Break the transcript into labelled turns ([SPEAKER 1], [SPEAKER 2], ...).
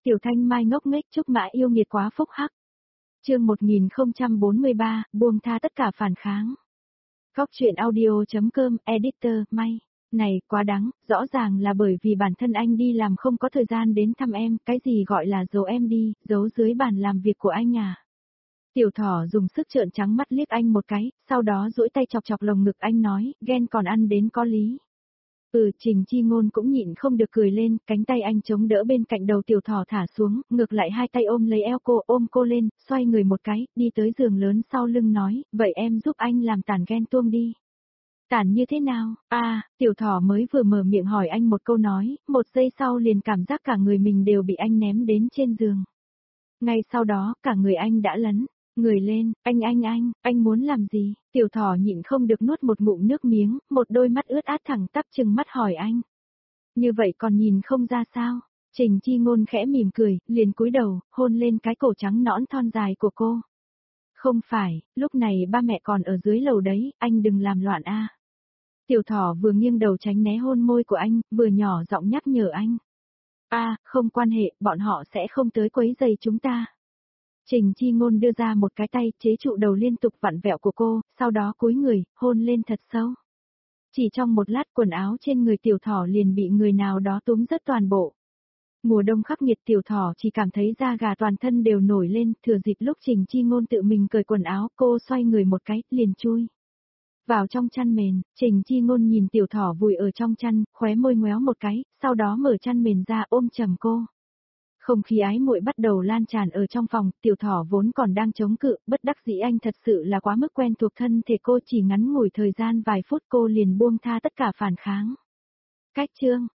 [SPEAKER 1] Tiểu Thanh Mai ngốc nghếch chúc mã yêu nghiệt quá phúc hắc. Chương 1043, buông tha tất cả phản kháng. Góc truyện audio.com, editor, May. Này, quá đáng, rõ ràng là bởi vì bản thân anh đi làm không có thời gian đến thăm em, cái gì gọi là giấu em đi, giấu dưới bàn làm việc của anh à. Tiểu Thỏ dùng sức trợn trắng mắt liếc anh một cái, sau đó duỗi tay chọc chọc lồng ngực anh nói, ghen còn ăn đến có lý. Trình Chi Ngôn cũng nhịn không được cười lên, cánh tay anh chống đỡ bên cạnh đầu Tiểu Thỏ thả xuống, ngược lại hai tay ôm lấy eo cô, ôm cô lên, xoay người một cái, đi tới giường lớn sau lưng nói, vậy em giúp anh làm tản ghen tuông đi. Tản như thế nào? Tiểu Thỏ mới vừa mở miệng hỏi anh một câu nói, một giây sau liền cảm giác cả người mình đều bị anh ném đến trên giường. Ngay sau đó, cả người anh đã lấn người lên, anh muốn làm gì? Tiểu Thỏ nhịn không được nuốt một ngụm nước miếng, một đôi mắt ướt át thẳng tắp trừng mắt hỏi anh. Như vậy còn nhìn không ra sao? Trình Chi Ngôn khẽ mỉm cười, liền cúi đầu, hôn lên cái cổ trắng nõn thon dài của cô. Không phải, lúc này ba mẹ còn ở dưới lầu đấy, anh đừng làm loạn a. Tiểu Thỏ vừa nghiêng đầu tránh né hôn môi của anh, vừa nhỏ giọng nhắc nhở anh. Không quan hệ, bọn họ sẽ không tới quấy rầy chúng ta. Trình Chi Ngôn đưa ra một cái tay chế trụ đầu liên tục vặn vẹo của cô, sau đó cúi người, hôn lên thật sâu. Chỉ trong một lát quần áo trên người Tiểu Thỏ liền bị người nào đó túm rớt toàn bộ. Mùa đông khắc nghiệt Tiểu Thỏ chỉ cảm thấy da gà toàn thân đều nổi lên, thừa dịp lúc Trình Chi Ngôn tự mình cởi quần áo, cô xoay người một cái, liền chui vào trong chăn mền. Trình Chi Ngôn nhìn Tiểu Thỏ vùi ở trong chăn, khóe môi ngoéo một cái, sau đó mở chăn mền ra ôm chầm cô. Không khí ái muội bắt đầu lan tràn ở trong phòng, Tiểu Thỏ vốn còn đang chống cự, bất đắc dĩ anh thật sự là quá mức quen thuộc thân thể cô, chỉ ngắn ngủi thời gian vài phút cô liền buông tha tất cả phản kháng. Cách chương